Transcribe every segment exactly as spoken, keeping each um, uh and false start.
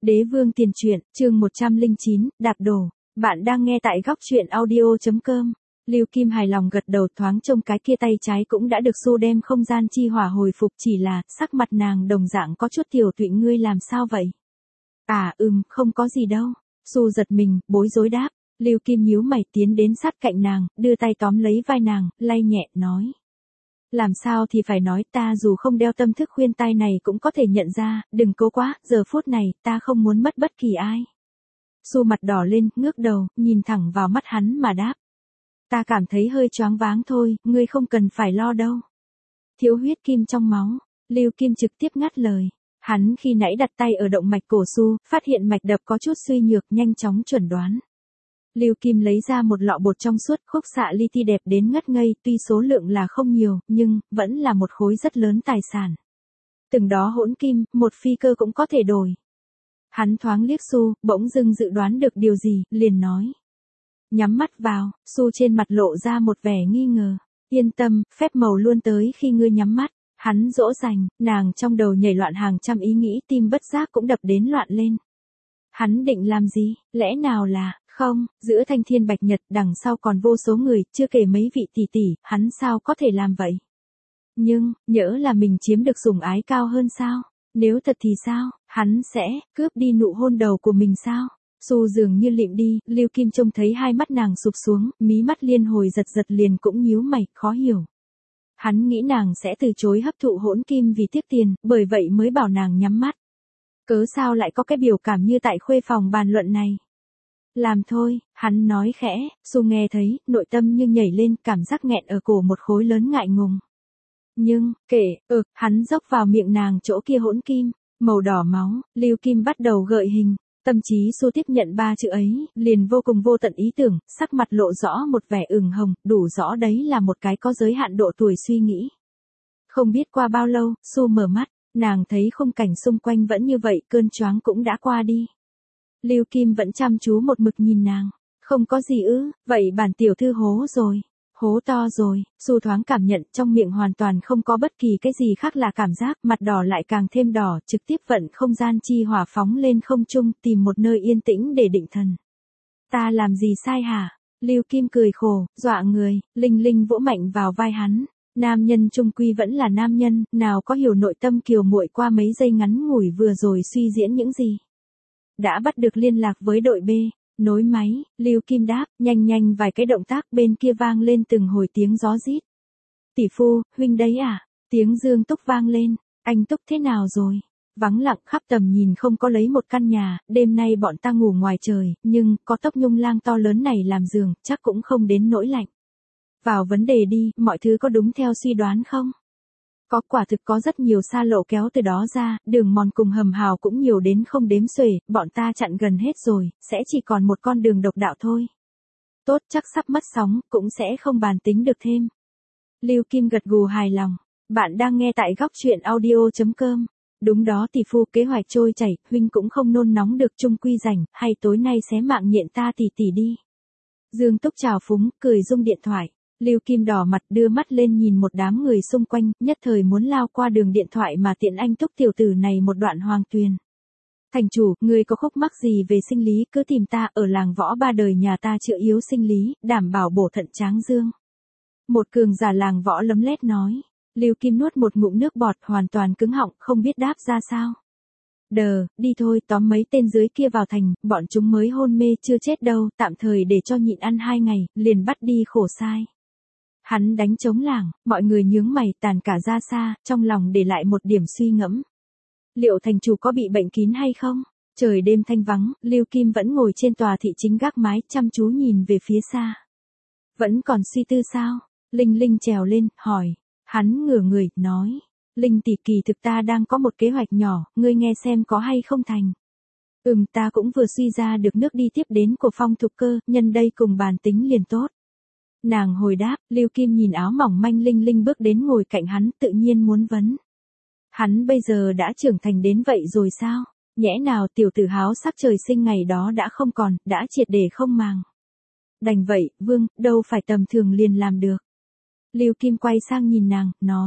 Đế vương tiền truyện, chương một trăm lẻ chín, đạp đổ. Bạn đang nghe tại góc truyện audio chấm com. Lưu Kim hài lòng gật đầu, thoáng trông cái kia tay trái cũng đã được Su đem không gian chi hỏa hồi phục, chỉ là, sắc mặt nàng đồng dạng có chút tiểu tụy. Ngươi làm sao vậy? À ừm, không có gì đâu. Su giật mình, bối rối đáp. Lưu Kim nhíu mày tiến đến sát cạnh nàng, đưa tay tóm lấy vai nàng, lay nhẹ, nói. Làm sao thì phải nói, ta dù không đeo tâm thức khuyên tai này cũng có thể nhận ra, đừng cố quá, giờ phút này, ta không muốn mất bất kỳ ai. Su mặt đỏ lên, ngước đầu, nhìn thẳng vào mắt hắn mà đáp. Ta cảm thấy hơi choáng váng thôi, ngươi không cần phải lo đâu. Thiếu huyết kim trong máu, Lưu Kim trực tiếp ngắt lời. Hắn khi nãy đặt tay ở động mạch cổ Su, phát hiện mạch đập có chút suy nhược, nhanh chóng chuẩn đoán. Lưu Kim lấy ra một lọ bột trong suốt, khúc xạ li ti đẹp đến ngất ngây, tuy số lượng là không nhiều, nhưng, vẫn là một khối rất lớn tài sản. Từng đó hỗn kim, một phi cơ cũng có thể đổi. Hắn thoáng liếc Su, bỗng dưng dự đoán được điều gì, liền nói. Nhắm mắt vào, Su trên mặt lộ ra một vẻ nghi ngờ. Yên tâm, phép màu luôn tới khi ngươi nhắm mắt. Hắn dỗ dành, nàng trong đầu nhảy loạn hàng trăm ý nghĩ, tim bất giác cũng đập đến loạn lên. Hắn định làm gì, lẽ nào là, không, giữa thanh thiên bạch nhật đằng sau còn vô số người, chưa kể mấy vị tỷ tỷ, hắn sao có thể làm vậy? Nhưng, nhỡ là mình chiếm được sủng ái cao hơn sao? Nếu thật thì sao, hắn sẽ, cướp đi nụ hôn đầu của mình sao? Su dường như lịm đi, Lưu Kim trông thấy hai mắt nàng sụp xuống, mí mắt liên hồi giật giật liền cũng nhíu mày, khó hiểu. Hắn nghĩ nàng sẽ từ chối hấp thụ hỗn kim vì tiếc tiền, bởi vậy mới bảo nàng nhắm mắt. Cớ sao lại có cái biểu cảm như tại khuê phòng bàn luận này? Làm thôi, hắn nói khẽ, Su nghe thấy, nội tâm như nhảy lên, cảm giác nghẹn ở cổ một khối lớn ngại ngùng. Nhưng, kể, ừ, hắn dốc vào miệng nàng chỗ kia hỗn kim, màu đỏ máu, Lưu Kim bắt đầu gợi hình. Tâm trí Su tiếp nhận ba chữ ấy, liền vô cùng vô tận ý tưởng, sắc mặt lộ rõ một vẻ ửng hồng, đủ rõ đấy là một cái có giới hạn độ tuổi suy nghĩ. Không biết qua bao lâu, Su mở mắt, nàng thấy khung cảnh xung quanh vẫn như vậy, cơn choáng cũng đã qua đi. Lưu Kim vẫn chăm chú một mực nhìn nàng, không có gì ư, vậy bản tiểu thư hố rồi, hố to rồi, Su thoáng cảm nhận trong miệng hoàn toàn không có bất kỳ cái gì khác là cảm giác, mặt đỏ lại càng thêm đỏ, trực tiếp vận không gian chi hỏa phóng lên không trung, tìm một nơi yên tĩnh để định thần. Ta làm gì sai hả? Lưu Kim cười khổ, dọa người, Linh Linh vỗ mạnh vào vai hắn. Nam nhân trung quy vẫn là nam nhân, nào có hiểu nội tâm kiều muội qua mấy giây ngắn ngủi vừa rồi suy diễn những gì. Đã bắt được liên lạc với đội B, nối máy, Lưu Kim đáp, nhanh nhanh vài cái động tác, bên kia vang lên từng hồi tiếng gió rít. Tỷ phu, huynh đấy à? Tiếng Dương Túc vang lên, anh Túc thế nào rồi? Vắng lặng khắp tầm nhìn, không có lấy một căn nhà, đêm nay bọn ta ngủ ngoài trời, nhưng, có tốc nhung lang to lớn này làm giường, chắc cũng không đến nỗi lạnh. Vào vấn đề đi, mọi thứ có đúng theo suy đoán không? Có, quả thực có rất nhiều xa lộ kéo từ đó ra, đường mòn cùng hầm hào cũng nhiều đến không đếm xuể, bọn ta chặn gần hết rồi, sẽ chỉ còn một con đường độc đạo thôi. Tốt, chắc sắp mất sóng, cũng sẽ không bàn tính được thêm. Lưu Kim gật gù hài lòng. Bạn đang nghe tại góc truyện audio chấm com. Đúng đó tỷ phu, kế hoạch trôi chảy, huynh cũng không nôn nóng được, chung quy rảnh, hay tối nay xé mạng nhện ta tỷ tỷ đi. Dương Túc trào phúng, cười rung điện thoại. Lưu Kim đỏ mặt đưa mắt lên nhìn một đám người xung quanh, nhất thời muốn lao qua đường điện thoại mà tiện anh Túc tiểu tử này một đoạn hoàng tuyền. Thành chủ, người có khúc mắc gì về sinh lý cứ tìm ta, ở làng võ ba đời nhà ta chữa yếu sinh lý, đảm bảo bổ thận tráng dương. Một cường giả làng võ lấm lét nói. Lưu Kim nuốt một ngụm nước bọt, hoàn toàn cứng họng, không biết đáp ra sao. Đờ, đi thôi, tóm mấy tên dưới kia vào thành, bọn chúng mới hôn mê chưa chết đâu, tạm thời để cho nhịn ăn hai ngày, liền bắt đi khổ sai. Hắn đánh trống lảng, mọi người nhướng mày, tàn cả ra xa, trong lòng để lại một điểm suy ngẫm. Liệu thành chủ có bị bệnh kín hay không? Trời đêm thanh vắng, Lưu Kim vẫn ngồi trên tòa thị chính gác mái, chăm chú nhìn về phía xa. Vẫn còn suy tư sao? Linh Linh trèo lên, hỏi. Hắn ngửa người, nói. Linh tỷ, kỳ thực ta đang có một kế hoạch nhỏ, ngươi nghe xem có hay không thành. Ừm, ta cũng vừa suy ra được nước đi tiếp đến của Phong Thục Cơ, nhân đây cùng bàn tính liền tốt. Nàng hồi đáp, Lưu Kim nhìn áo mỏng manh Linh Linh bước đến ngồi cạnh hắn, tự nhiên muốn vấn. Hắn bây giờ đã trưởng thành đến vậy rồi sao? Nhẽ nào tiểu tử háo sắc trời sinh ngày đó đã không còn, đã triệt để không màng. Đành vậy, vương, đâu phải tầm thường liền làm được. Lưu Kim quay sang nhìn nàng, nói.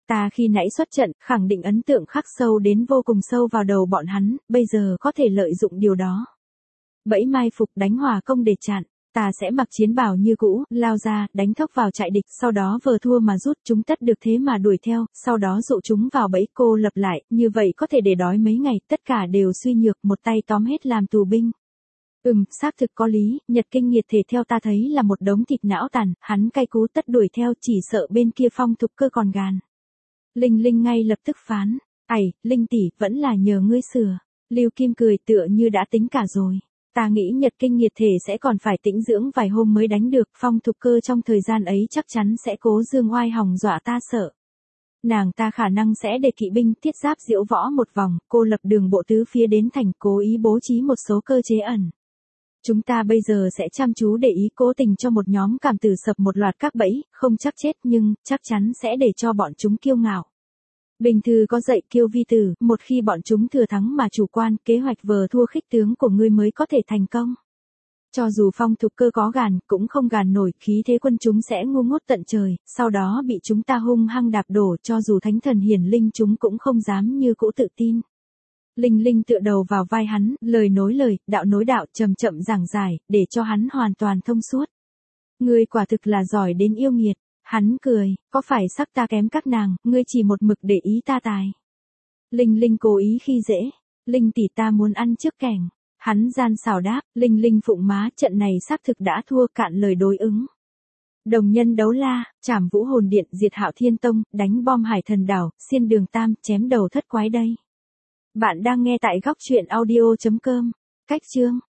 Ta khi nãy xuất trận, khẳng định ấn tượng khắc sâu đến vô cùng sâu vào đầu bọn hắn, bây giờ có thể lợi dụng điều đó. Bẫy mai phục đánh hỏa công để chặn, ta sẽ mặc chiến bào như cũ, lao ra, đánh thốc vào trại địch, sau đó vờ thua mà rút, chúng tất được thế mà đuổi theo, sau đó dụ chúng vào bẫy cô lập lại, như vậy có thể để đói mấy ngày, tất cả đều suy nhược, một tay tóm hết làm tù binh. Ừm, xác thực có lý, Nhật Kinh Nghiệt Thể theo ta thấy là một đống thịt não tàn, hắn cay cú tất đuổi theo, chỉ sợ bên kia Phong Thục Cơ còn gàn. Linh Linh ngay lập tức phán, ẩy, Linh tỷ, vẫn là nhờ ngươi sửa. Lưu Kim cười tựa như đã tính cả rồi. Ta nghĩ Nhật Kinh Nghiệt Thể sẽ còn phải tĩnh dưỡng vài hôm mới đánh được, Phong Thục Cơ trong thời gian ấy chắc chắn sẽ cố dương oai hòng dọa ta sợ. Nàng ta khả năng sẽ để kỵ binh thiết giáp diễu võ một vòng, cô lập đường bộ tứ phía đến thành, cố ý bố trí một số cơ chế ẩn. Chúng ta bây giờ sẽ chăm chú để ý, cố tình cho một nhóm cảm tử sập một loạt các bẫy, không chắc chết nhưng, chắc chắn sẽ để cho bọn chúng kiêu ngạo. Bình thư có dạy kiêu vi tử, một khi bọn chúng thừa thắng mà chủ quan, kế hoạch vờ thua khích tướng của ngươi mới có thể thành công. Cho dù Phong Thục Cơ có gàn, cũng không gàn nổi, khí thế quân chúng sẽ ngu ngốt tận trời, sau đó bị chúng ta hung hăng đạp đổ, cho dù thánh thần hiển linh chúng cũng không dám như cũ tự tin. Linh Linh tựa đầu vào vai hắn, lời nối lời, đạo nối đạo, chậm chậm giảng giải, để cho hắn hoàn toàn thông suốt. Ngươi quả thực là giỏi đến yêu nghiệt. Hắn cười, có phải sắc ta kém các nàng, ngươi chỉ một mực để ý ta tài. Linh Linh cố ý khi dễ, Linh tỷ ta muốn ăn trước kẻng. Hắn gian xảo đáp, Linh Linh phụng má, trận này xác thực đã thua, cạn lời đối ứng. Đồng nhân đấu la, trảm vũ hồn điện, diệt Hạo Thiên Tông, đánh bom Hải Thần Đảo, xiên đường Tam, chém đầu thất quái đây. Bạn đang nghe tại góc truyện audio chấm com. Cách chương